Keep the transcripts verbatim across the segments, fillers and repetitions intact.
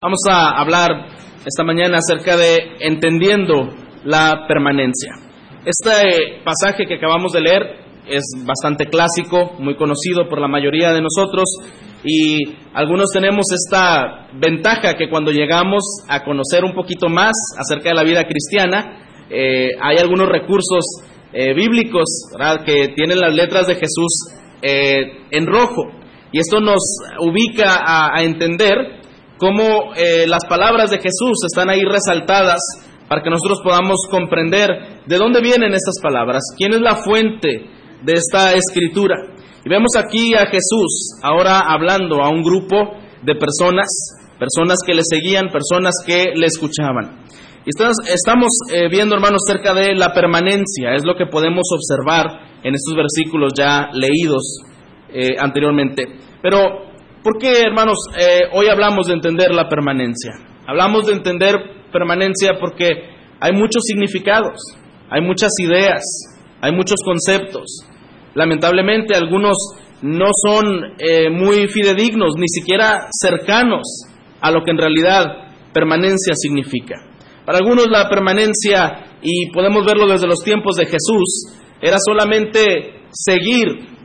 Vamos a hablar esta mañana acerca de entendiendo la permanencia. Este pasaje que acabamos de leer es bastante clásico, muy conocido por la mayoría de nosotros, y algunos tenemos esta ventaja que cuando llegamos a conocer un poquito más acerca de la vida cristiana, eh, hay algunos recursos eh, bíblicos, ¿verdad?, que tienen las letras de Jesús eh, en rojo, y esto nos ubica a, a entender cómo eh, las palabras de Jesús están ahí resaltadas para que nosotros podamos comprender de dónde vienen estas palabras, quién es la fuente de esta escritura. Y vemos aquí a Jesús ahora hablando a un grupo de personas, personas que le seguían, personas que le escuchaban. Y estamos eh, viendo, hermanos, cerca de la permanencia, es lo que podemos observar en estos versículos ya leídos eh, anteriormente. Pero ¿por qué, hermanos, eh, hoy hablamos de entender la permanencia? Hablamos de entender permanencia porque hay muchos significados, hay muchas ideas, hay muchos conceptos. Lamentablemente algunos no son eh, muy fidedignos, ni siquiera cercanos a lo que en realidad permanencia significa. Para algunos la permanencia, y podemos verlo desde los tiempos de Jesús, era solamente seguir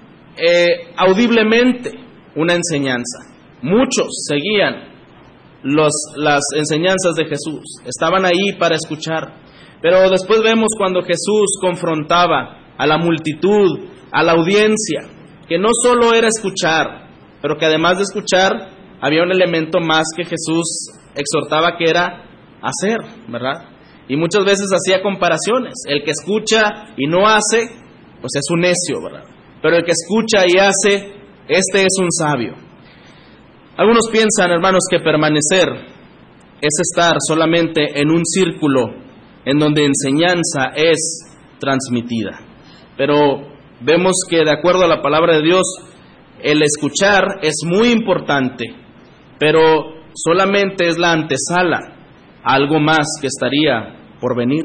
eh, audiblemente una enseñanza. Muchos seguían los, las enseñanzas de Jesús, estaban ahí para escuchar. Pero después vemos cuando Jesús confrontaba a la multitud, a la audiencia, que no solo era escuchar, pero que además de escuchar, había un elemento más que Jesús exhortaba, que era hacer, ¿verdad? Y muchas veces hacía comparaciones. El que escucha y no hace, pues es un necio, ¿verdad? Pero el que escucha y hace, este es un sabio. Algunos piensan, hermanos, que permanecer es estar solamente en un círculo en donde enseñanza es transmitida. Pero vemos que de acuerdo a la palabra de Dios, el escuchar es muy importante, pero solamente es la antesala a algo más que estaría por venir.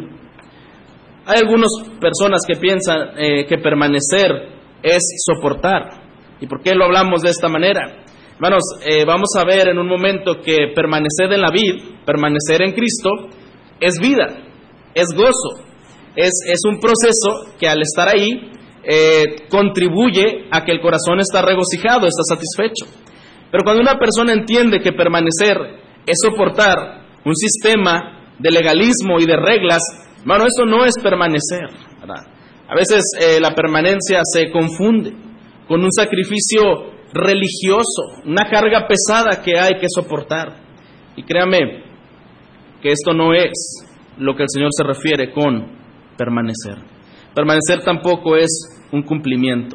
Hay algunas personas que piensan eh, que permanecer es soportar. ¿Y por qué lo hablamos de esta manera? Hermanos, eh, vamos a ver en un momento que permanecer en la vid, permanecer en Cristo, es vida, es gozo, es, es un proceso que al estar ahí eh, contribuye a que el corazón está regocijado, está satisfecho. Pero cuando una persona entiende que permanecer es soportar un sistema de legalismo y de reglas, hermano, eso no es permanecer, ¿verdad? A veces eh, la permanencia se confunde con un sacrificio religioso, una carga pesada que hay que soportar. Y créame que esto no es lo que el Señor se refiere con permanecer. Permanecer tampoco es un cumplimiento.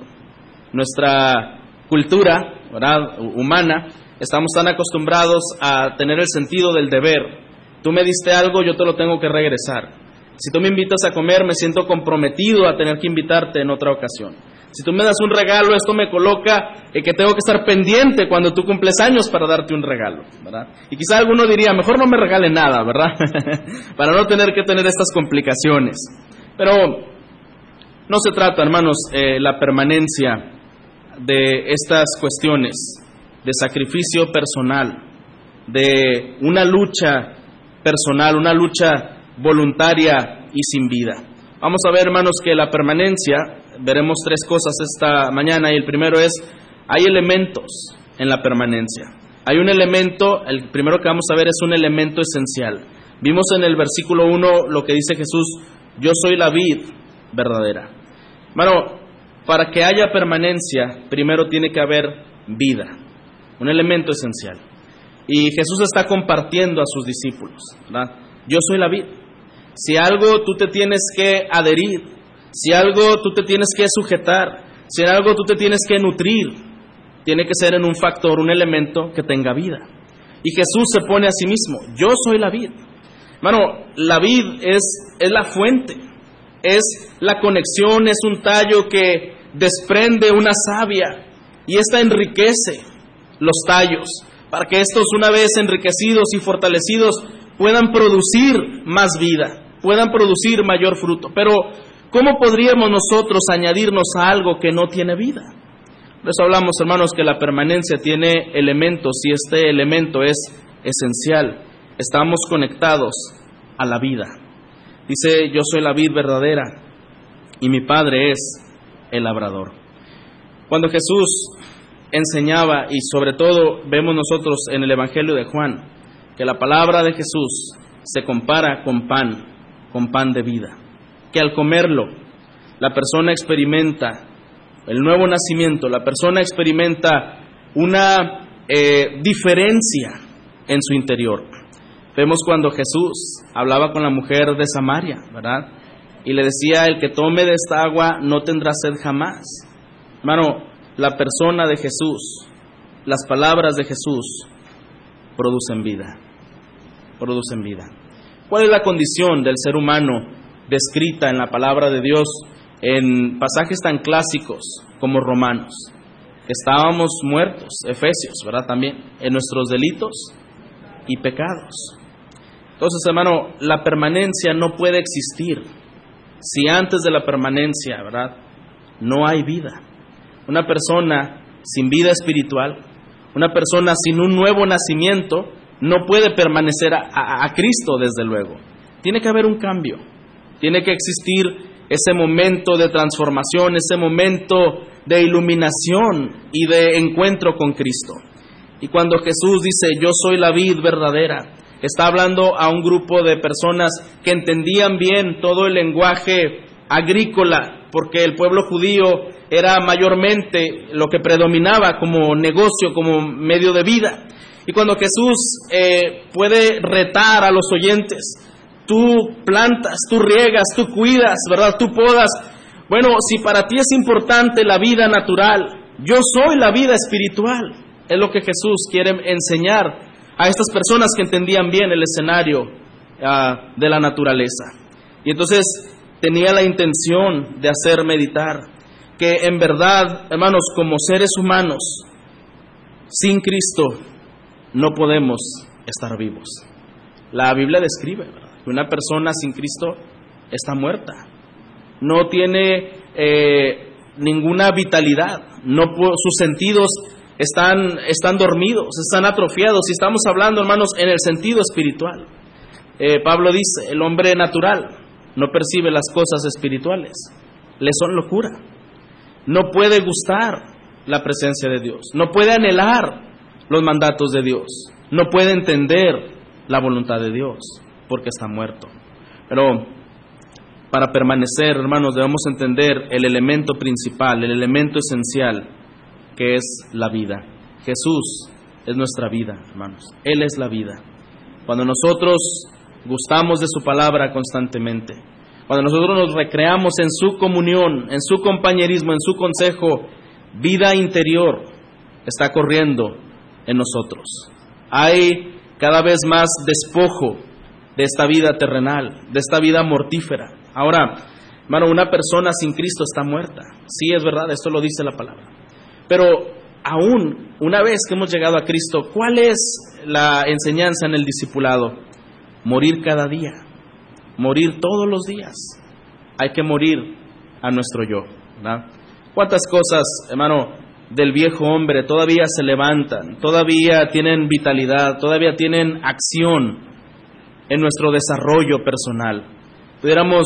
Nuestra cultura, ¿verdad?, humana, estamos tan acostumbrados a tener el sentido del deber. Tú me diste algo, yo te lo tengo que regresar. Si tú me invitas a comer, me siento comprometido a tener que invitarte en otra ocasión. Si tú me das un regalo, esto me coloca eh, que tengo que estar pendiente cuando tú cumples años para darte un regalo, ¿verdad? Y quizá alguno diría, mejor no me regale nada, ¿verdad? Para no tener que tener estas complicaciones. Pero no se trata, hermanos, eh, la permanencia de estas cuestiones de sacrificio personal, de una lucha personal, una lucha voluntaria y sin vida. Vamos a ver, hermanos, que la permanencia, veremos tres cosas esta mañana, y el primero es, hay elementos en la permanencia. Hay un elemento, el primero que vamos a ver es un elemento esencial. Vimos en el versículo uno lo que dice Jesús, yo soy la vid verdadera. Hermano, para que haya permanencia, primero tiene que haber vida, un elemento esencial. Y Jesús está compartiendo a sus discípulos, ¿verdad? Yo soy la vid. Si algo tú te tienes que adherir, si algo tú te tienes que sujetar, si en algo tú te tienes que nutrir, tiene que ser en un factor, un elemento que tenga vida. Y Jesús se pone a sí mismo, yo soy la vid. Hermano, la vid es, es la fuente, es la conexión, es un tallo que desprende una savia y esta enriquece los tallos, para que estos, una vez enriquecidos y fortalecidos, puedan producir más vida, puedan producir mayor fruto. Pero ¿cómo podríamos nosotros añadirnos a algo que no tiene vida? Por eso hablamos, hermanos, que la permanencia tiene elementos y este elemento es esencial. Estamos conectados a la vida. Dice, yo soy la vid verdadera y mi Padre es el labrador. Cuando Jesús enseñaba, y sobre todo vemos nosotros en el Evangelio de Juan, que la palabra de Jesús se compara con pan, con pan de vida, que al comerlo la persona experimenta el nuevo nacimiento, la persona experimenta una eh, diferencia en su interior. Vemos cuando Jesús hablaba con la mujer de Samaria, ¿verdad? Y le decía, el que tome de esta agua no tendrá sed jamás. Hermano, la persona de Jesús, las palabras de Jesús producen vida, producen vida. ¿Cuál es la condición del ser humano descrita en la palabra de Dios en pasajes tan clásicos como Romanos? Estábamos muertos, Efesios, ¿verdad? También en nuestros delitos y pecados. Entonces, hermano, la permanencia no puede existir si antes de la permanencia, ¿verdad?, no hay vida. Una persona sin vida espiritual, una persona sin un nuevo nacimiento, no puede permanecer a, a, a Cristo, desde luego. Tiene que haber un cambio, tiene que existir ese momento de transformación, ese momento de iluminación y de encuentro con Cristo. Y cuando Jesús dice, yo soy la vid verdadera, está hablando a un grupo de personas que entendían bien todo el lenguaje agrícola, porque el pueblo judío era mayormente lo que predominaba como negocio, como medio de vida. Y cuando Jesús eh, puede retar a los oyentes, tú plantas, tú riegas, tú cuidas, ¿verdad? Tú podas. Bueno, si para ti es importante la vida natural, yo soy la vida espiritual. Es lo que Jesús quiere enseñar a estas personas que entendían bien el escenario uh, de la naturaleza. Y entonces tenía la intención de hacer meditar que en verdad, hermanos, como seres humanos, sin Cristo no podemos estar vivos. La Biblia describe, ¿verdad?, que una persona sin Cristo está muerta. No tiene eh, ninguna vitalidad, no, sus sentidos están, están dormidos, están atrofiados. Y estamos hablando, hermanos, en el sentido espiritual. Eh, Pablo dice, el hombre natural no percibe las cosas espirituales, le son locura. No puede gustar la presencia de Dios, no puede anhelar los mandatos de Dios, no puede entender la voluntad de Dios, porque está muerto. Pero para permanecer, hermanos, debemos entender el elemento principal, el elemento esencial, que es la vida. Jesús es nuestra vida, hermanos. Él es la vida. Cuando nosotros gustamos de su palabra constantemente, cuando nosotros nos recreamos en su comunión, en su compañerismo, en su consejo, vida interior está corriendo en nosotros. Hay cada vez más despojo de esta vida terrenal, de esta vida mortífera. Ahora, hermano, una persona sin Cristo está muerta. Sí, es verdad, esto lo dice la palabra. Pero aún, una vez que hemos llegado a Cristo, ¿cuál es la enseñanza en el discipulado? Morir cada día, morir todos los días. Hay que morir a nuestro yo, ¿verdad? ¿Cuántas cosas, hermano, del viejo hombre todavía se levantan, todavía tienen vitalidad, todavía tienen acción en nuestro desarrollo personal? Pudiéramos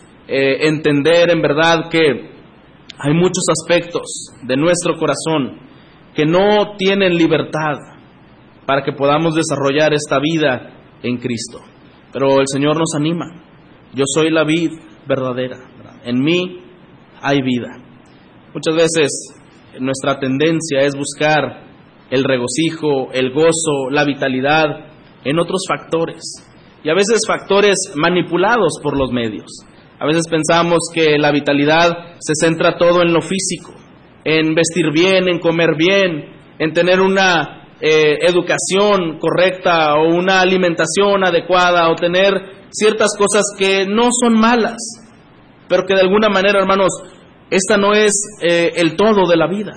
eh, entender en verdad que hay muchos aspectos de nuestro corazón que no tienen libertad para que podamos desarrollar esta vida en Cristo. Pero el Señor nos anima. Yo soy la vid verdadera, ¿verdad? En mí hay vida. Muchas veces nuestra tendencia es buscar el regocijo, el gozo, la vitalidad en otros factores. Y a veces factores manipulados por los medios. A veces pensamos que la vitalidad se centra todo en lo físico, en vestir bien, en comer bien, en tener una eh, educación correcta o una alimentación adecuada o tener ciertas cosas que no son malas, pero que de alguna manera, hermanos, esta no es eh, el todo de la vida.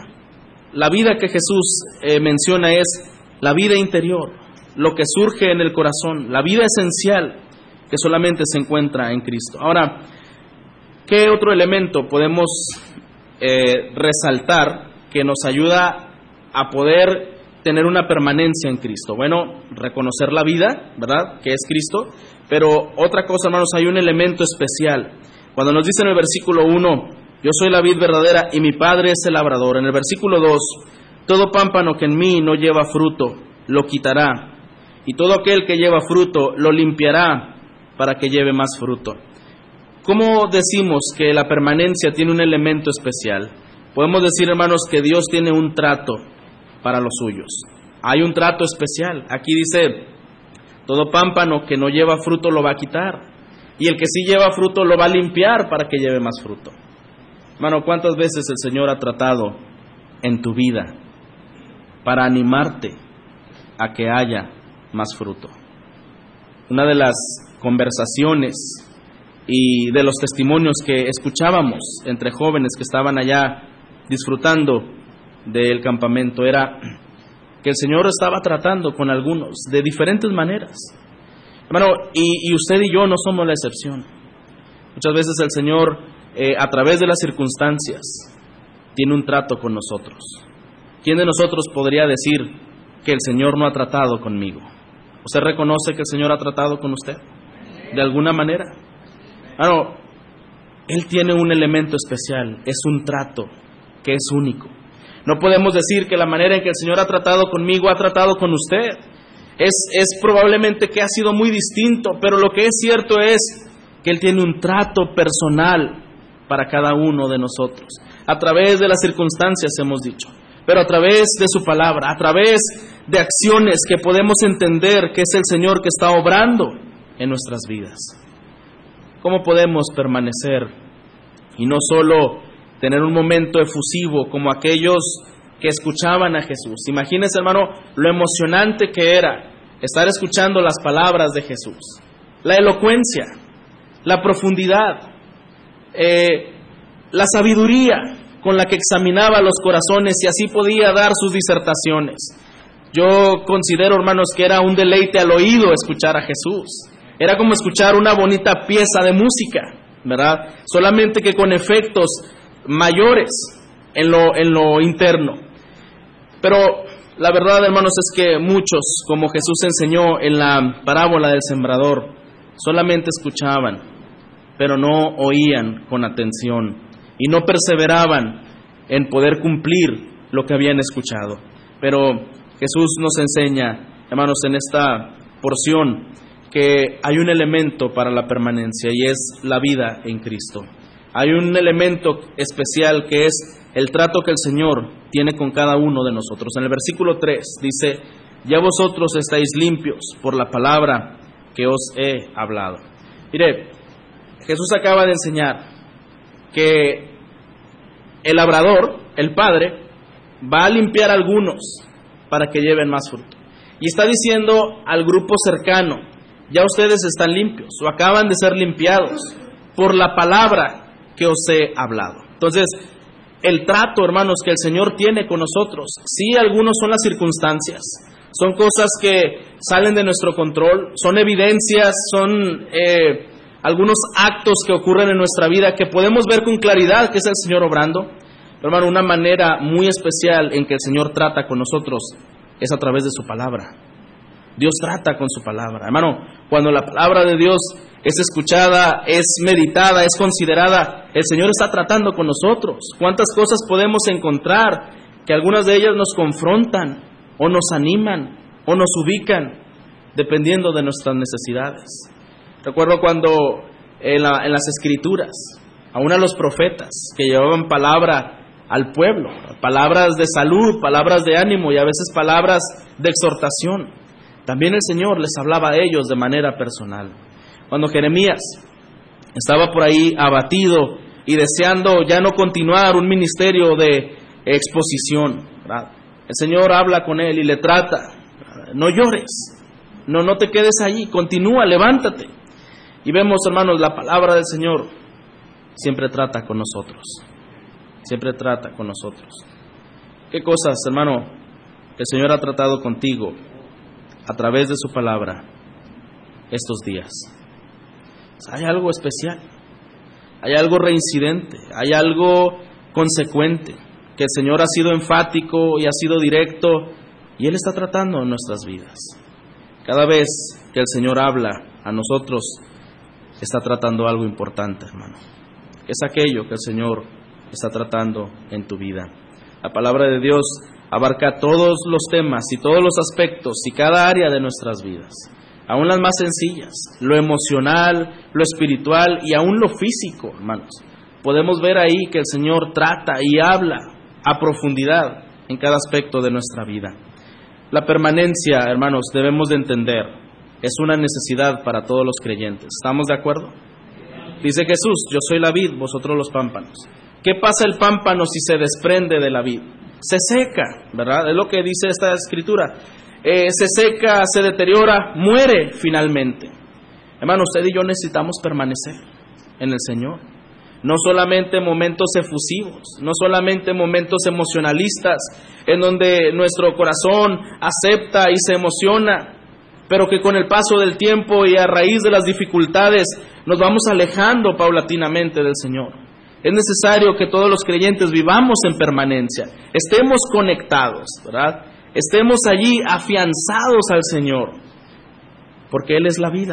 La vida que Jesús eh, menciona es la vida interior, lo que surge en el corazón, la vida esencial que solamente se encuentra en Cristo. Ahora, ¿qué otro elemento podemos eh, resaltar que nos ayuda a poder tener una permanencia en Cristo? Bueno, reconocer la vida, ¿verdad?, que es Cristo, pero otra cosa, hermanos, hay un elemento especial. Cuando nos dice en el versículo uno, yo soy la vid verdadera y mi Padre es el labrador. En el versículo dos, todo pámpano que en mí no lleva fruto, lo quitará, y todo aquel que lleva fruto, lo limpiará para que lleve más fruto. ¿Cómo decimos que la permanencia tiene un elemento especial? Podemos decir, hermanos, que Dios tiene un trato para los suyos. Hay un trato especial. Aquí dice, todo pámpano que no lleva fruto lo va a quitar, y el que sí lleva fruto lo va a limpiar para que lleve más fruto. Hermano, ¿cuántas veces el Señor ha tratado en tu vida para animarte a que haya más fruto? Una de las conversaciones y de los testimonios que escuchábamos entre jóvenes que estaban allá disfrutando del campamento era que el Señor estaba tratando con algunos de diferentes maneras. Hermano, y, y usted y yo no somos la excepción. Muchas veces el Señor, eh, a través de las circunstancias, tiene un trato con nosotros. ¿Quién de nosotros podría decir que el Señor no ha tratado conmigo? ¿Usted reconoce que el Señor ha tratado con usted? ¿De alguna manera? Hermano, Él tiene un elemento especial, es un trato que es único. No podemos decir que la manera en que el Señor ha tratado conmigo ha tratado con usted. Es, es probablemente que ha sido muy distinto, pero lo que es cierto es que Él tiene un trato personal para cada uno de nosotros. A través de las circunstancias, hemos dicho, pero a través de su palabra, a través de acciones que podemos entender que es el Señor que está obrando en nuestras vidas. ¿Cómo podemos permanecer y no solo tener un momento efusivo como aquellos que escuchaban a Jesús? Imagínense, hermano, lo emocionante que era estar escuchando las palabras de Jesús, la elocuencia, la profundidad, eh, la sabiduría con la que examinaba los corazones y así podía dar sus disertaciones. Yo considero, hermanos, que era un deleite al oído escuchar a Jesús. Era como escuchar una bonita pieza de música, ¿verdad? Solamente que con efectos mayores en lo, en lo interno. Pero la verdad, hermanos, es que muchos, como Jesús enseñó en la parábola del sembrador, solamente escuchaban, pero no oían con atención y no perseveraban en poder cumplir lo que habían escuchado. Pero Jesús nos enseña, hermanos, en esta porción, que hay un elemento para la permanencia y es la vida en Cristo. Hay un elemento especial que es el trato que el Señor tiene con cada uno de nosotros. En el versículo tres dice, ya vosotros estáis limpios por la palabra que os he hablado. Mire, Jesús acaba de enseñar que el labrador, el Padre, va a limpiar a algunos para que lleven más fruto. Y está diciendo al grupo cercano, ya ustedes están limpios o acaban de ser limpiados por la palabra que os he hablado. Entonces, el trato, hermanos, que el Señor tiene con nosotros, sí, algunos son las circunstancias, son cosas que salen de nuestro control, son evidencias, son eh, algunos actos que ocurren en nuestra vida que podemos ver con claridad que es el Señor obrando. Pero, hermano, una manera muy especial en que el Señor trata con nosotros es a través de su palabra. Dios trata con su palabra. Hermano, cuando la palabra de Dios es escuchada, es meditada, es considerada, el Señor está tratando con nosotros. ¿Cuántas cosas podemos encontrar que algunas de ellas nos confrontan o nos animan o nos ubican dependiendo de nuestras necesidades? Recuerdo cuando en, la, en las Escrituras, aún a los profetas que llevaban palabra al pueblo, palabras de salud, palabras de ánimo y a veces palabras de exhortación, también el Señor les hablaba a ellos de manera personal. Cuando Jeremías estaba por ahí abatido y deseando ya no continuar un ministerio de exposición, ¿verdad?, el Señor habla con él y le trata, no llores, no, no te quedes allí, continúa, levántate. Y vemos, hermanos, la palabra del Señor siempre trata con nosotros, siempre trata con nosotros. ¿Qué cosas, hermano, el Señor ha tratado contigo a través de su palabra estos días? Hay algo especial, hay algo reincidente, hay algo consecuente que el Señor ha sido enfático y ha sido directo, y Él está tratando en nuestras vidas. Cada vez que el Señor habla a nosotros, está tratando algo importante, hermano. Es aquello que el Señor está tratando en tu vida. La palabra de Dios abarca todos los temas y todos los aspectos y cada área de nuestras vidas, aún las más sencillas, lo emocional, lo espiritual y aún lo físico, hermanos. Podemos ver ahí que el Señor trata y habla a profundidad en cada aspecto de nuestra vida. La permanencia, hermanos, debemos de entender, es una necesidad para todos los creyentes. ¿Estamos de acuerdo? Dice Jesús, yo soy la vid, vosotros los pámpanos. ¿Qué pasa el pámpano si se desprende de la vid? Se seca, ¿verdad? Es lo que dice esta escritura. Eh, se seca, se deteriora, muere finalmente. Hermano, usted y yo necesitamos permanecer en el Señor. No solamente momentos efusivos, no solamente momentos emocionalistas, en donde nuestro corazón acepta y se emociona, pero que con el paso del tiempo y a raíz de las dificultades nos vamos alejando paulatinamente del Señor. Es necesario que todos los creyentes vivamos en permanencia, estemos conectados, ¿verdad? Estemos allí afianzados al Señor, porque Él es la vida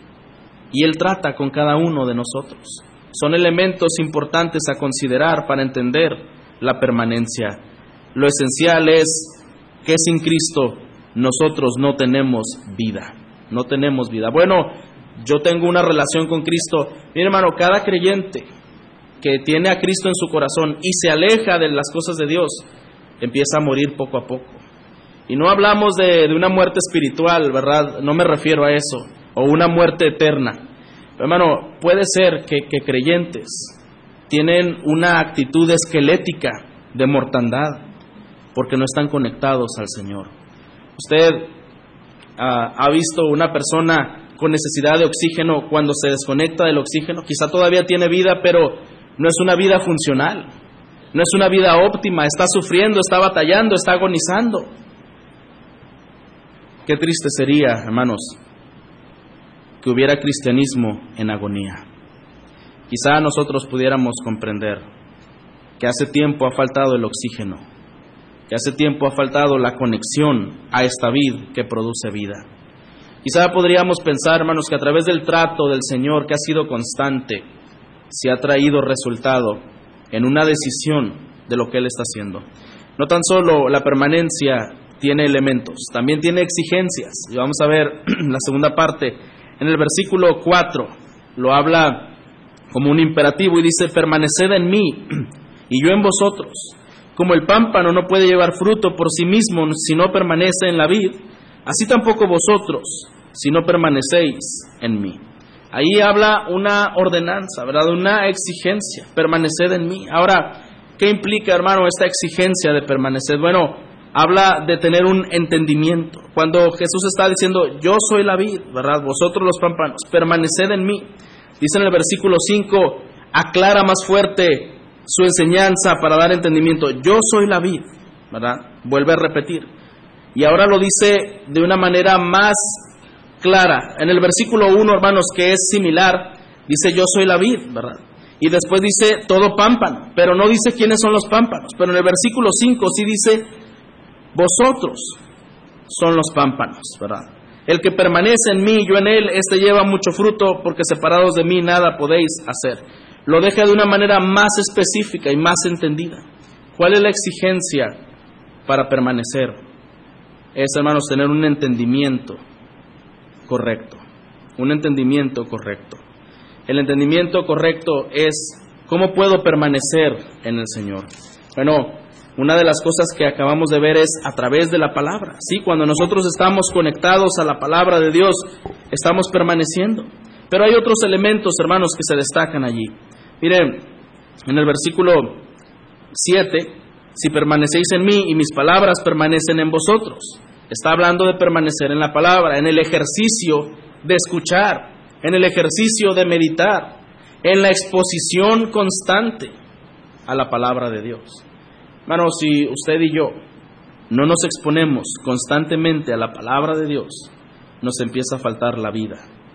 y Él trata con cada uno de nosotros. Son elementos importantes a considerar para entender la permanencia. Lo esencial es que sin Cristo nosotros no tenemos vida, no tenemos vida. Bueno, yo tengo una relación con Cristo. Mire, hermano, cada creyente que tiene a Cristo en su corazón y se aleja de las cosas de Dios, empieza a morir poco a poco. Y no hablamos de, de una muerte espiritual, ¿verdad? No me refiero a eso, o una muerte eterna. Pero, hermano, puede ser que, que creyentes tienen una actitud esquelética de mortandad porque no están conectados al Señor. Usted uh, ha visto una persona con necesidad de oxígeno cuando se desconecta del oxígeno. Quizá todavía tiene vida, pero no es una vida funcional, no es una vida óptima, está sufriendo, está batallando, está agonizando. Qué triste sería, hermanos, que hubiera cristianismo en agonía. Quizá nosotros pudiéramos comprender que hace tiempo ha faltado el oxígeno, que hace tiempo ha faltado la conexión a esta vid que produce vida. Quizá podríamos pensar, hermanos, que a través del trato del Señor, que ha sido constante, se ha traído resultado en una decisión de lo que Él está haciendo. No tan solo la permanencia tiene elementos, también tiene exigencias. Y vamos a ver la segunda parte. En el versículo cuatro lo habla como un imperativo y dice, permaneced en mí y yo en vosotros. Como el pámpano no puede llevar fruto por sí mismo si no permanece en la vid, así tampoco vosotros si no permanecéis en mí. Ahí habla una ordenanza, ¿verdad? Una exigencia, permaneced en mí. Ahora, ¿qué implica, hermano, esta exigencia de permanecer? Bueno, habla de tener un entendimiento. Cuando Jesús está diciendo, yo soy la vid, ¿verdad? Vosotros los pámpanos, permaneced en mí. Dice en el versículo cinco, aclara más fuerte su enseñanza para dar entendimiento. Yo soy la vid, ¿verdad? Vuelve a repetir. Y ahora lo dice de una manera más clara. En el versículo uno, hermanos, que es similar, dice yo soy la vid, ¿verdad? Y después dice todo pámpano, pero no dice quiénes son los pámpanos. Pero en el versículo cinco sí dice vosotros son los pámpanos, ¿verdad? El que permanece en mí, yo en él, este lleva mucho fruto, porque separados de mí nada podéis hacer. Lo deja de una manera más específica y más entendida. ¿Cuál es la exigencia para permanecer? Es, hermanos, tener un entendimiento correcto. Un entendimiento correcto. El entendimiento correcto es cómo puedo permanecer en el Señor. Bueno, una de las cosas que acabamos de ver es a través de la palabra. Sí, cuando nosotros estamos conectados a la palabra de Dios, estamos permaneciendo. Pero hay otros elementos, hermanos, que se destacan allí. Miren, en el versículo siete, si permanecéis en mí y mis palabras permanecen en vosotros. Está hablando de permanecer en la palabra, en el ejercicio de escuchar, en el ejercicio de meditar, en la exposición constante a la palabra de Dios. Hermanos, si usted y yo no nos exponemos constantemente a la palabra de Dios, nos empieza a faltar la vida.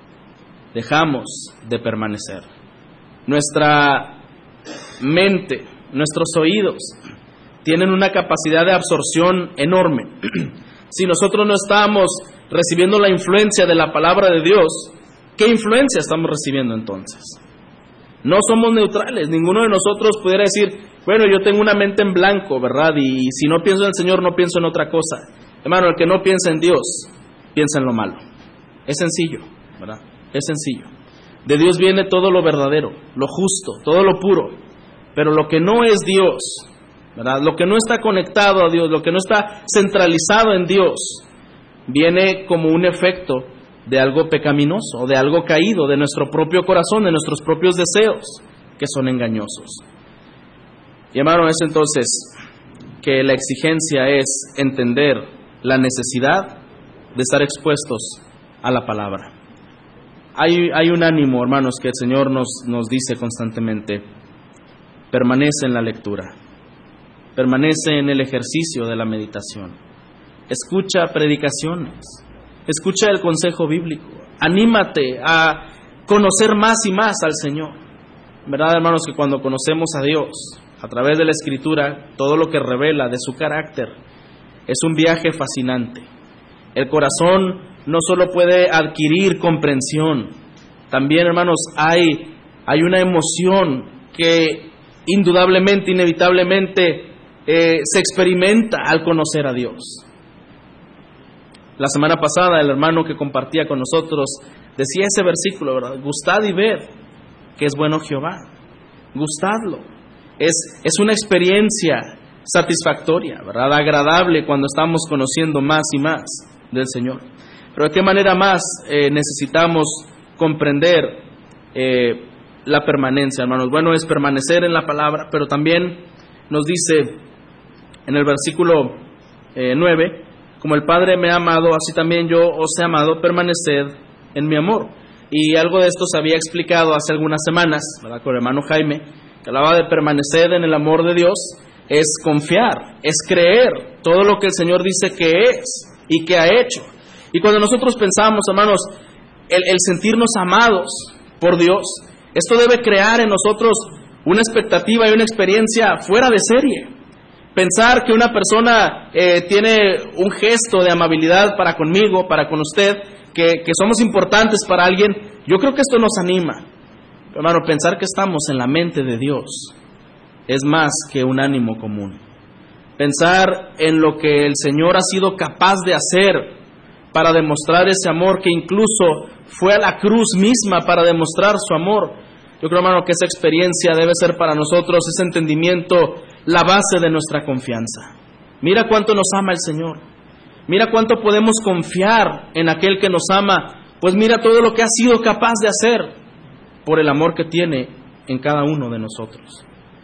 Dejamos de permanecer. Nuestra mente, nuestros oídos tienen una capacidad de absorción enorme. Si nosotros no estamos recibiendo la influencia de la palabra de Dios, ¿qué influencia estamos recibiendo entonces? No somos neutrales. Ninguno de nosotros pudiera decir, bueno, yo tengo una mente en blanco, ¿verdad? Y si no pienso en el Señor, no pienso en otra cosa. Hermano, el que no piensa en Dios, piensa en lo malo. Es sencillo, ¿verdad? Es sencillo. De Dios viene todo lo verdadero, lo justo, todo lo puro. Pero lo que no es Dios, ¿verdad? Lo que no está conectado a Dios, lo que no está centralizado en Dios, viene como un efecto de algo pecaminoso, de algo caído, de nuestro propio corazón, de nuestros propios deseos, que son engañosos. Y hermano, es entonces que la exigencia es entender la necesidad de estar expuestos a la palabra. Hay, hay un ánimo, hermanos, que el Señor nos, nos dice constantemente: permanece en la lectura, permanece en el ejercicio de la meditación, escucha predicaciones, escucha el consejo bíblico, anímate a conocer más y más al Señor. ¿Verdad, hermanos, que cuando conocemos a Dios a través de la Escritura, todo lo que revela de su carácter es un viaje fascinante? El corazón no solo puede adquirir comprensión, también, hermanos, hay, hay una emoción que indudablemente, inevitablemente eh, se experimenta al conocer a Dios. La semana pasada el hermano que compartía con nosotros decía ese versículo, ¿verdad? Gustad y ved que es bueno Jehová. Gustadlo. Es, es una experiencia satisfactoria, ¿verdad? Agradable cuando estamos conociendo más y más del Señor. Pero de qué manera más eh, necesitamos comprender eh, la permanencia, hermanos. Bueno, es permanecer en la palabra, pero también nos dice en el versículo eh, nueve, como el Padre me ha amado, así también yo os he amado, permaneced en mi amor. Y algo de esto se había explicado hace algunas semanas, ¿verdad?, con el hermano Jaime, que hablaba de permanecer en el amor de Dios, es confiar, es creer todo lo que el Señor dice que es y que ha hecho. Y cuando nosotros pensamos, hermanos, el, el sentirnos amados por Dios, esto debe crear en nosotros una expectativa y una experiencia fuera de serie. Pensar que una persona eh, tiene un gesto de amabilidad para conmigo, para con usted, que, que somos importantes para alguien, yo creo que esto nos anima. Hermano, pensar que estamos en la mente de Dios es más que un ánimo común. Pensar en lo que el Señor ha sido capaz de hacer para demostrar ese amor, que incluso fue a la cruz misma para demostrar su amor. Yo creo, hermano, que esa experiencia debe ser para nosotros, ese entendimiento, la base de nuestra confianza. Mira cuánto nos ama el Señor. Mira cuánto podemos confiar en aquel que nos ama. Pues mira todo lo que ha sido capaz de hacer por el amor que tiene en cada uno de nosotros.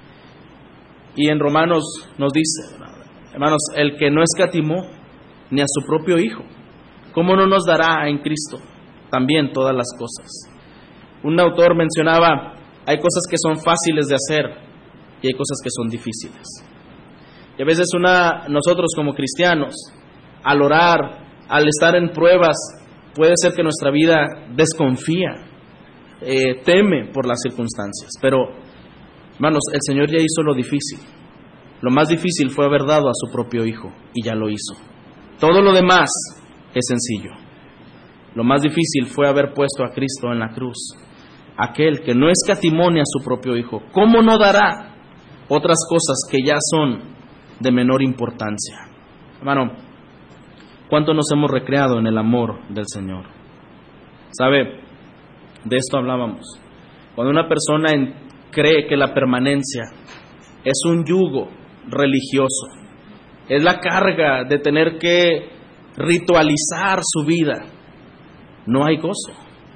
Y en Romanos nos dice, hermanos, el que no escatimó ni a su propio Hijo, ¿cómo no nos dará en Cristo también todas las cosas? Un autor mencionaba, hay cosas que son fáciles de hacer y hay cosas que son difíciles. Y a veces una, nosotros como cristianos, al orar, al estar en pruebas, puede ser que nuestra vida desconfía, eh, teme por las circunstancias. Pero, hermanos, el Señor ya hizo lo difícil. Lo más difícil fue haber dado a su propio Hijo, y ya lo hizo. Todo lo demás es sencillo. Lo más difícil fue haber puesto a Cristo en la cruz. Aquel que no escatimó ni a su propio Hijo, ¿cómo no dará otras cosas que ya son de menor importancia? Hermano, ¿cuánto nos hemos recreado en el amor del Señor? ¿Sabe? De esto hablábamos. Cuando una persona en, cree que la permanencia es un yugo religioso, es la carga de tener que ritualizar su vida, no hay gozo.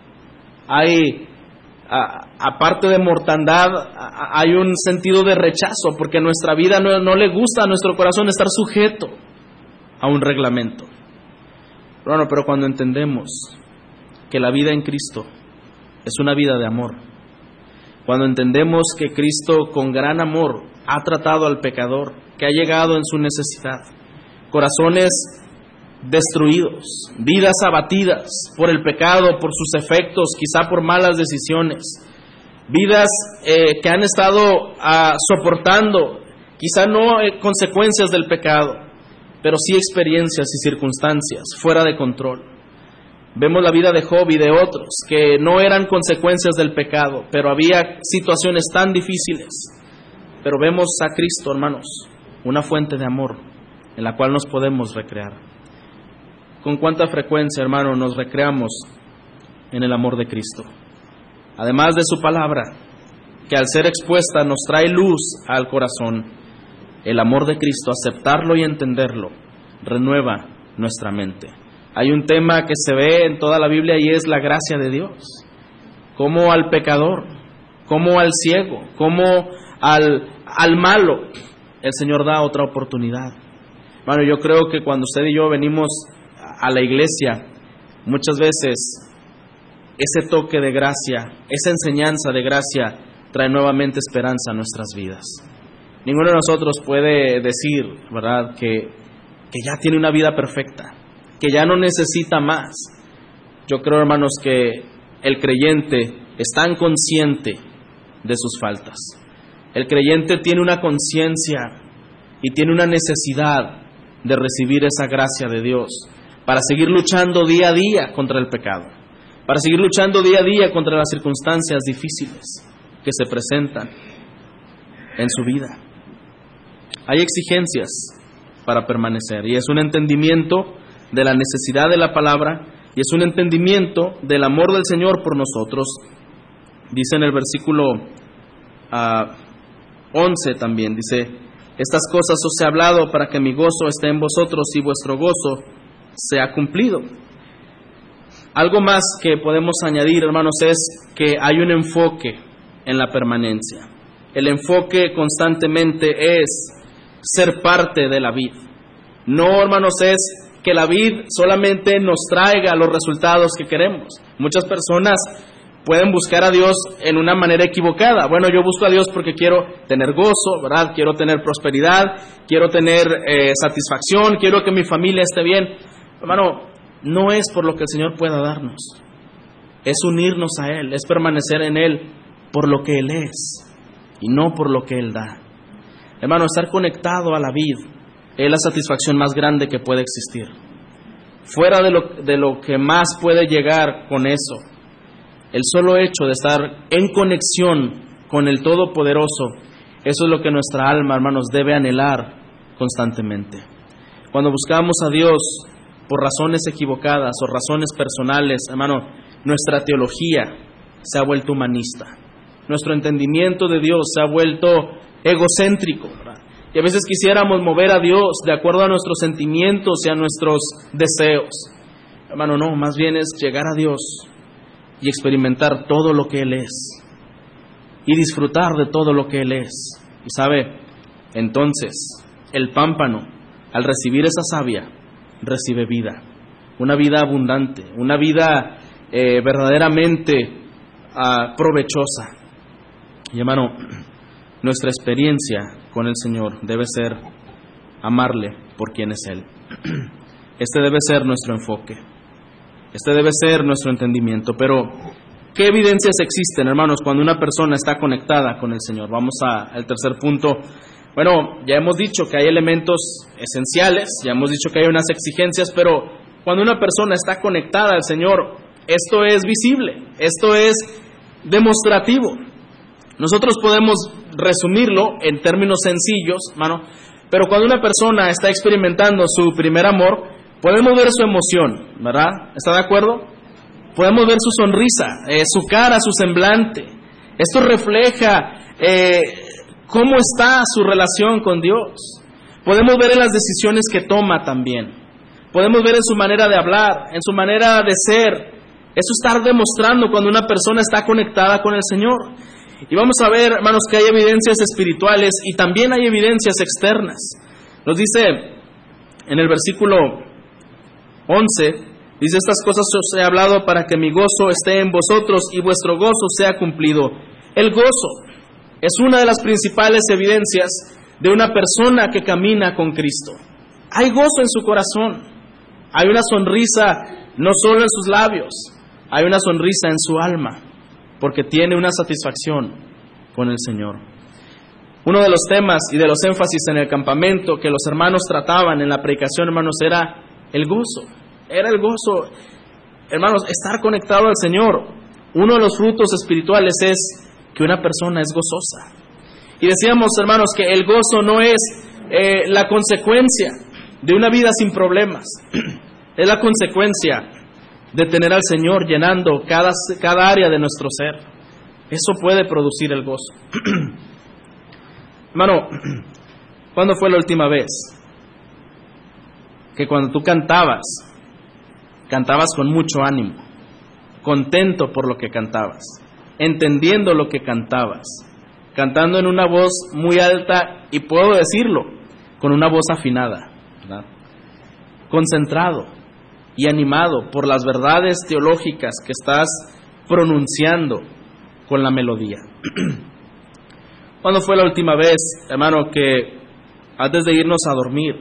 Hay, a, aparte de mortandad, a, hay un sentido de rechazo, porque nuestra vida no, no le gusta a nuestro corazón estar sujeto a un reglamento. Bueno, pero cuando entendemos que la vida en Cristo es una vida de amor, cuando entendemos que Cristo con gran amor ha tratado al pecador, que ha llegado en su necesidad, corazones destruidos, vidas abatidas por el pecado, por sus efectos, quizá por malas decisiones, vidas eh, que han estado uh, soportando Quizá no eh, consecuencias del pecado, pero sí experiencias y circunstancias fuera de control. Vemos la vida de Job y de otros que no eran consecuencias del pecado, pero había situaciones tan difíciles. Pero vemos a Cristo, hermanos, una fuente de amor en la cual nos podemos recrear. ¿Con cuánta frecuencia, hermano, nos recreamos en el amor de Cristo? Además de su palabra, que al ser expuesta nos trae luz al corazón, el amor de Cristo, aceptarlo y entenderlo, renueva nuestra mente. Hay un tema que se ve en toda la Biblia y es la gracia de Dios. Como al pecador, como al ciego, como al, al malo, el Señor da otra oportunidad. Bueno, yo creo que cuando usted y yo venimos a la iglesia, muchas veces ese toque de gracia, esa enseñanza de gracia, trae nuevamente esperanza a nuestras vidas. Ninguno de nosotros puede decir, ¿verdad?, que, que ya tiene una vida perfecta, que ya no necesita más. Yo creo, hermanos, que el creyente es tan consciente de sus faltas. El creyente tiene una conciencia y tiene una necesidad de recibir esa gracia de Dios para seguir luchando día a día contra el pecado, para seguir luchando día a día contra las circunstancias difíciles que se presentan en su vida. Hay exigencias para permanecer y es un entendimiento de la necesidad de la palabra y es un entendimiento del amor del Señor por nosotros. Dice en el versículo uh, once también, dice: estas cosas os he hablado para que mi gozo esté en vosotros y vuestro gozo sea cumplido. Algo más que podemos añadir, hermanos, es que hay un enfoque en la permanencia. El enfoque constantemente es ser parte de la vid. No, hermanos, es que la vid solamente nos traiga los resultados que queremos. Muchas personas pueden buscar a Dios en una manera equivocada. Bueno, yo busco a Dios porque quiero tener gozo, ¿verdad? Quiero tener prosperidad, quiero tener eh, satisfacción, quiero que mi familia esté bien. Hermano, no es por lo que el Señor pueda darnos. Es unirnos a Él, es permanecer en Él por lo que Él es y no por lo que Él da. Hermano, estar conectado a la vid es la satisfacción más grande que puede existir. Fuera de lo, de lo que más puede llegar con eso, el solo hecho de estar en conexión con el Todopoderoso, eso es lo que nuestra alma, hermanos, debe anhelar constantemente. Cuando buscamos a Dios por razones equivocadas o razones personales, hermano, nuestra teología se ha vuelto humanista. Nuestro entendimiento de Dios se ha vuelto egocéntrico, ¿verdad? Y a veces quisiéramos mover a Dios de acuerdo a nuestros sentimientos y a nuestros deseos. Hermano, no, más bien es llegar a Dios y experimentar todo lo que Él es y disfrutar de todo lo que Él es. Y sabe, entonces el pámpano, al recibir esa savia, recibe vida, una vida abundante, una vida eh, verdaderamente uh, provechosa. Y hermano, nuestra experiencia con el Señor debe ser amarle por quien es Él. Este debe ser nuestro enfoque. Este debe ser nuestro entendimiento. Pero, ¿qué evidencias existen, hermanos, cuando una persona está conectada con el Señor? Vamos a, al tercer punto. Bueno, ya hemos dicho que hay elementos esenciales, ya hemos dicho que hay unas exigencias, pero cuando una persona está conectada al Señor, esto es visible, esto es demostrativo. Nosotros podemos resumirlo en términos sencillos, hermano, pero cuando una persona está experimentando su primer amor, podemos ver su emoción, ¿verdad? ¿Está de acuerdo? Podemos ver su sonrisa, eh, su cara, su semblante. Esto refleja eh, cómo está su relación con Dios. Podemos ver en las decisiones que toma también. Podemos ver en su manera de hablar, en su manera de ser. Eso está demostrando cuando una persona está conectada con el Señor. Y vamos a ver, hermanos, que hay evidencias espirituales y también hay evidencias externas. Nos dice en el versículo once, dice: estas cosas os he hablado para que mi gozo esté en vosotros y vuestro gozo sea cumplido. El gozo es una de las principales evidencias de una persona que camina con Cristo. Hay gozo en su corazón, hay una sonrisa no solo en sus labios, hay una sonrisa en su alma, porque tiene una satisfacción con el Señor. Uno de los temas y de los énfasis en el campamento que los hermanos trataban en la predicación, hermanos, era el gozo. Era el gozo, hermanos, estar conectado al Señor. Uno de los frutos espirituales es que una persona es gozosa. Y decíamos, hermanos, que el gozo no es eh, la consecuencia de una vida sin problemas. Es la consecuencia de tener al Señor llenando cada, cada área de nuestro ser. Eso puede producir el gozo. Hermano, ¿cuándo fue la última vez que cuando tú cantabas, cantabas con mucho ánimo, contento por lo que cantabas, entendiendo lo que cantabas, cantando en una voz muy alta y puedo decirlo, con una voz afinada, ¿verdad? Concentrado y animado por las verdades teológicas que estás pronunciando con la melodía? ¿Cuándo fue la última vez, hermano, que antes de irnos a dormir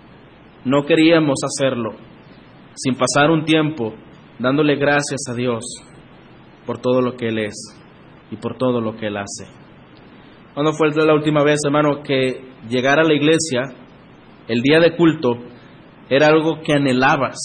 no queríamos hacerlo sin pasar un tiempo dándole gracias a Dios por todo lo que Él es y por todo lo que Él hace? ¿Cuándo fue la última vez, hermano, que llegar a la iglesia el día de culto era algo que anhelabas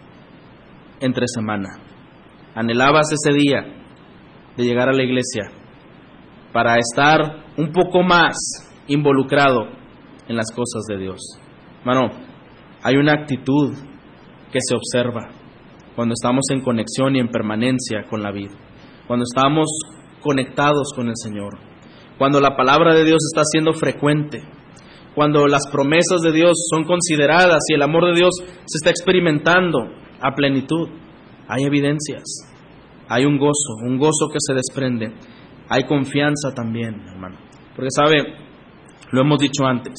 entre semana? Anhelabas ese día de llegar a la iglesia para estar un poco más involucrado en las cosas de Dios. Hermano, hay una actitud que se observa cuando estamos en conexión y en permanencia con la vida, cuando estamos conectados con el Señor, cuando la palabra de Dios está siendo frecuente, cuando las promesas de Dios son consideradas y el amor de Dios se está experimentando a plenitud. Hay evidencias, hay un gozo, un gozo que se desprende. Hay confianza también, hermano. Porque sabe, lo hemos dicho antes,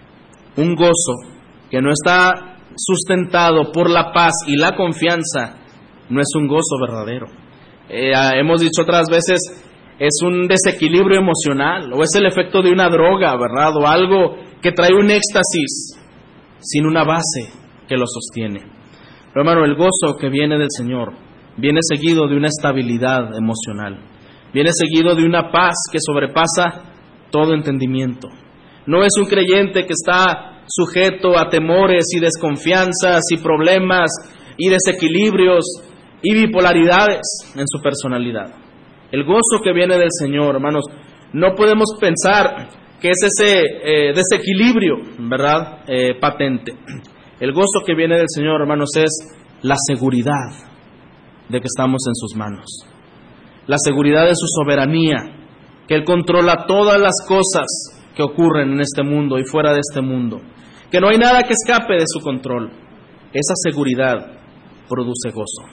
un gozo que no está sustentado por la paz y la confianza no es un gozo verdadero. Eh, hemos dicho otras veces, es un desequilibrio emocional o es el efecto de una droga, ¿verdad? O algo que trae un éxtasis sin una base que lo sostiene. Pero hermano, el gozo que viene del Señor viene seguido de una estabilidad emocional. Viene seguido de una paz que sobrepasa todo entendimiento. No es un creyente que está sujeto a temores y desconfianzas y problemas y desequilibrios y bipolaridades en su personalidad. El gozo que viene del Señor, hermanos, no podemos pensar que es ese eh, desequilibrio, ¿verdad?, eh, patente. El gozo que viene del Señor, hermanos, es la seguridad de que estamos en sus manos. La seguridad de su soberanía, que Él controla todas las cosas que ocurren en este mundo y fuera de este mundo, que no hay nada que escape de su control. Esa seguridad produce gozo.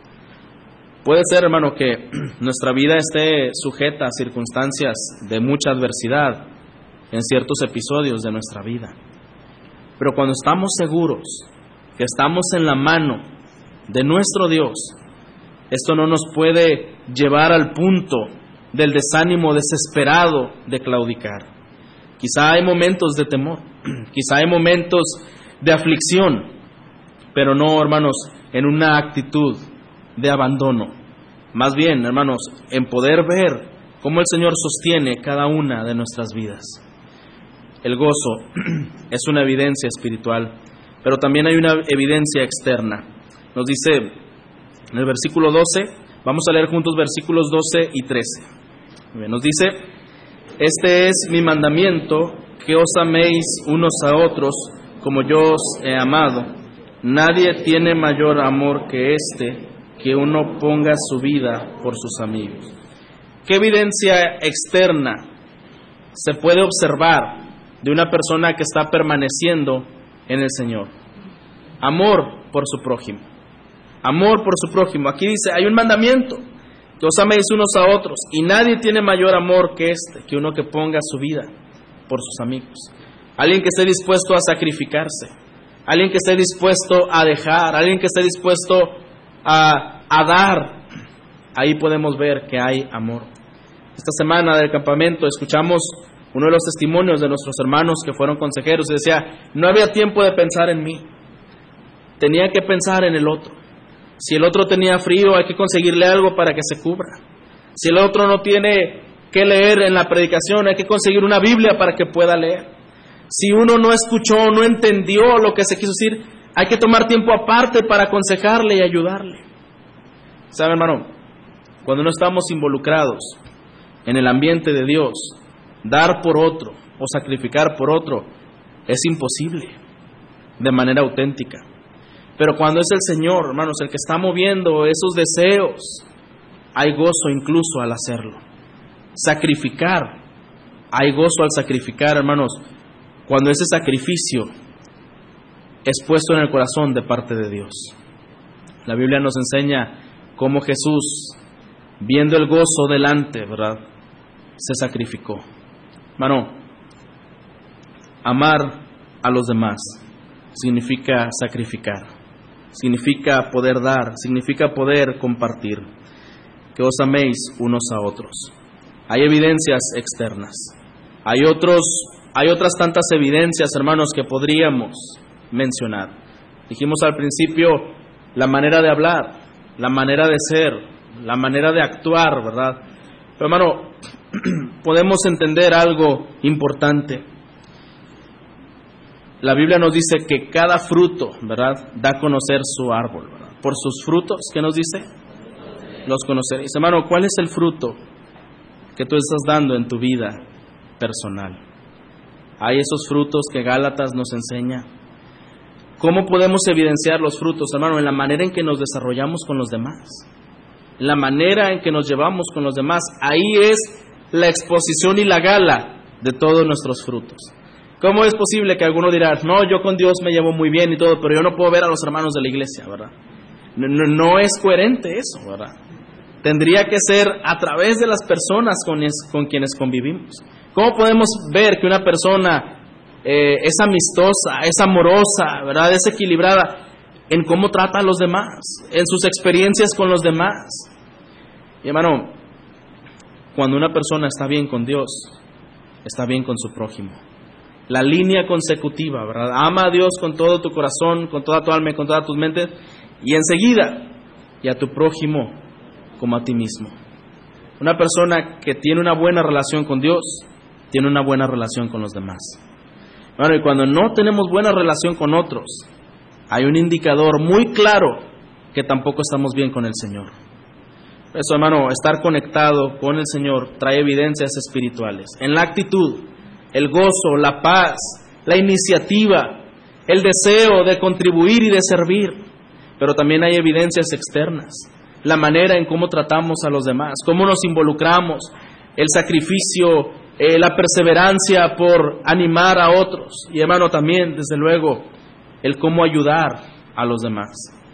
Puede ser, hermano, que nuestra vida esté sujeta a circunstancias de mucha adversidad en ciertos episodios de nuestra vida, pero cuando estamos seguros que estamos en la mano de nuestro Dios, esto no nos puede llevar al punto del desánimo desesperado de claudicar. Quizá hay momentos de temor, quizá hay momentos de aflicción, pero no, hermanos, en una actitud de abandono. Más bien, hermanos, en poder ver cómo el Señor sostiene cada una de nuestras vidas. El gozo es una evidencia espiritual, pero también hay una evidencia externa. Nos dice en el versículo doce, vamos a leer juntos versículos doce y trece. Nos dice: este es mi mandamiento, que os améis unos a otros como yo os he amado. Nadie tiene mayor amor que este, que uno ponga su vida por sus amigos. ¿Qué evidencia externa se puede observar de una persona que está permaneciendo en el Señor? Amor por su prójimo. Amor por su prójimo. Aquí dice, hay un mandamiento, que os améis unos a otros, y nadie tiene mayor amor que este, que uno que ponga su vida por sus amigos. Alguien que esté dispuesto a sacrificarse, alguien que esté dispuesto a dejar, alguien que esté dispuesto a, a dar. Ahí podemos ver que hay amor. Esta semana del campamento escuchamos uno de los testimonios de nuestros hermanos que fueron consejeros y decía, no había tiempo de pensar en mí, tenía que pensar en el otro. Si el otro tenía frío, hay que conseguirle algo para que se cubra. Si el otro no tiene que leer en la predicación, hay que conseguir una Biblia para que pueda leer. Si uno no escuchó, no entendió lo que se quiso decir, hay que tomar tiempo aparte para aconsejarle y ayudarle. ¿Sabe, hermano? Cuando no estamos involucrados en el ambiente de Dios, dar por otro o sacrificar por otro es imposible de manera auténtica. Pero cuando es el Señor, hermanos, el que está moviendo esos deseos, hay gozo incluso al hacerlo. Sacrificar, hay gozo al sacrificar, hermanos, cuando ese sacrificio es puesto en el corazón de parte de Dios. La Biblia nos enseña cómo Jesús, viendo el gozo delante, ¿verdad?, se sacrificó. Hermano, amar a los demás significa sacrificar, significa poder dar, significa poder compartir. Que os améis unos a otros. Hay evidencias externas. Hay otros, hay otras tantas evidencias, hermanos, que podríamos mencionar. Dijimos al principio la manera de hablar, la manera de ser, la manera de actuar, ¿verdad? Pero, hermano, podemos entender algo importante. La Biblia nos dice que cada fruto, ¿verdad?, da a conocer su árbol, ¿verdad? Por sus frutos, ¿qué nos dice? Los conoceréis. Hermano, ¿cuál es el fruto que tú estás dando en tu vida personal? Hay esos frutos que Gálatas nos enseña. ¿Cómo podemos evidenciar los frutos, hermano? En la manera en que nos desarrollamos con los demás, en la manera en que nos llevamos con los demás. Ahí es la exposición y la gala de todos nuestros frutos. ¿Cómo es posible que alguno dirá, no, yo con Dios me llevo muy bien y todo, pero yo no puedo ver a los hermanos de la iglesia, ¿verdad? No, no, no es coherente eso, ¿verdad? Tendría que ser a través de las personas con, es, con quienes convivimos. ¿Cómo podemos ver que una persona eh, es amistosa, es amorosa, ¿verdad?, es equilibrada en cómo trata a los demás, en sus experiencias con los demás? Y, hermano, cuando una persona está bien con Dios, está bien con su prójimo. La línea consecutiva, ¿verdad? Ama a Dios con todo tu corazón, con toda tu alma y con todas tus mentes, y enseguida, y a tu prójimo como a ti mismo. Una persona que tiene una buena relación con Dios, tiene una buena relación con los demás. Bueno, y cuando no tenemos buena relación con otros, hay un indicador muy claro que tampoco estamos bien con el Señor. Por eso, hermano, estar conectado con el Señor trae evidencias espirituales. En la actitud, el gozo, la paz, la iniciativa, el deseo de contribuir y de servir. Pero también hay evidencias externas. La manera en cómo tratamos a los demás, cómo nos involucramos, el sacrificio, eh, la perseverancia por animar a otros. Y, hermano, también, desde luego, el cómo ayudar a los demás.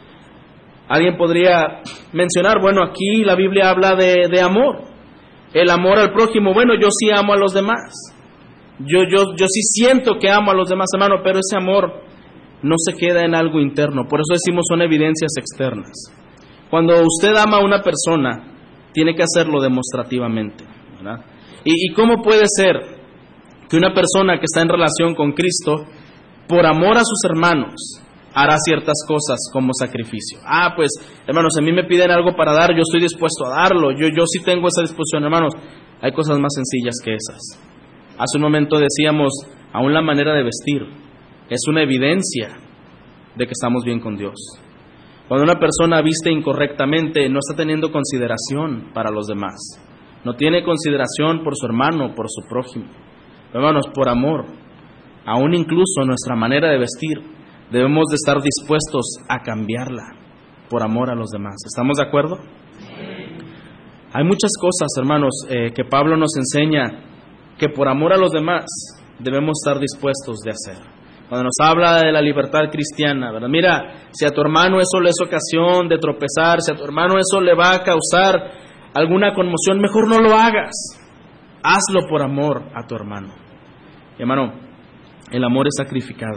Alguien podría mencionar, bueno, aquí la Biblia habla de, de amor. El amor al prójimo, bueno, yo sí amo a los demás. Yo, yo, yo sí siento que amo a los demás, hermano, pero ese amor no se queda en algo interno. Por eso decimos son evidencias externas. Cuando usted ama a una persona, tiene que hacerlo demostrativamente, ¿verdad? ¿Y, y cómo puede ser que una persona que está en relación con Cristo, por amor a sus hermanos, hará ciertas cosas como sacrificio? Ah, pues, hermanos, a mí me piden algo para dar, yo estoy dispuesto a darlo, yo, yo sí tengo esa disposición, hermanos. Hay cosas más sencillas que esas. Hace un momento decíamos, aún la manera de vestir es una evidencia de que estamos bien con Dios. Cuando una persona viste incorrectamente, no está teniendo consideración para los demás. No tiene consideración por su hermano, por su prójimo. Hermanos, por amor, aún incluso nuestra manera de vestir, debemos de estar dispuestos a cambiarla por amor a los demás. ¿Estamos de acuerdo? Hay muchas cosas, hermanos, eh, que Pablo nos enseña que por amor a los demás debemos estar dispuestos de hacer. Cuando nos habla de la libertad cristiana, ¿verdad? Mira, si a tu hermano eso le es ocasión de tropezar, si a tu hermano eso le va a causar alguna conmoción, mejor no lo hagas. Hazlo por amor a tu hermano. Y, hermano, el amor es sacrificado.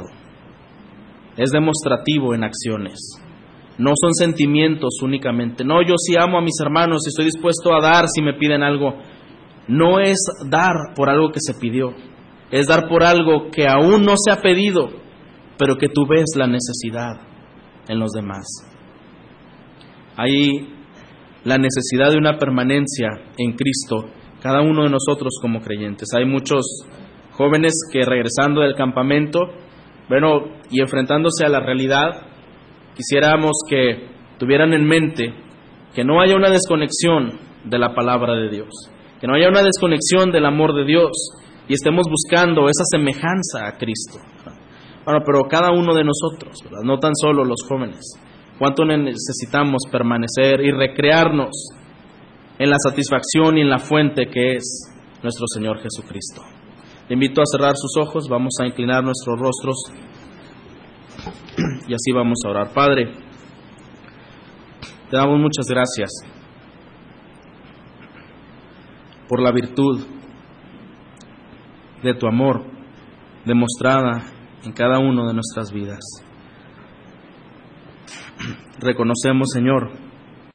Es demostrativo en acciones. No son sentimientos únicamente. No, yo sí amo a mis hermanos y estoy dispuesto a dar si me piden algo. No es dar por algo que se pidió. Es dar por algo que aún no se ha pedido, pero que tú ves la necesidad en los demás. Hay la necesidad de una permanencia en Cristo cada uno de nosotros como creyentes. Hay muchos jóvenes que regresando del campamento, bueno, y enfrentándose a la realidad, quisiéramos que tuvieran en mente que no haya una desconexión de la palabra de Dios, que no haya una desconexión del amor de Dios y estemos buscando esa semejanza a Cristo. Bueno, pero cada uno de nosotros, ¿verdad? No tan solo los jóvenes, cuánto necesitamos permanecer y recrearnos en la satisfacción y en la fuente que es nuestro Señor Jesucristo. Le invito a cerrar sus ojos, vamos a inclinar nuestros rostros y así vamos a orar. Padre, te damos muchas gracias por la virtud de tu amor demostrada en cada una de nuestras vidas. Reconocemos, Señor,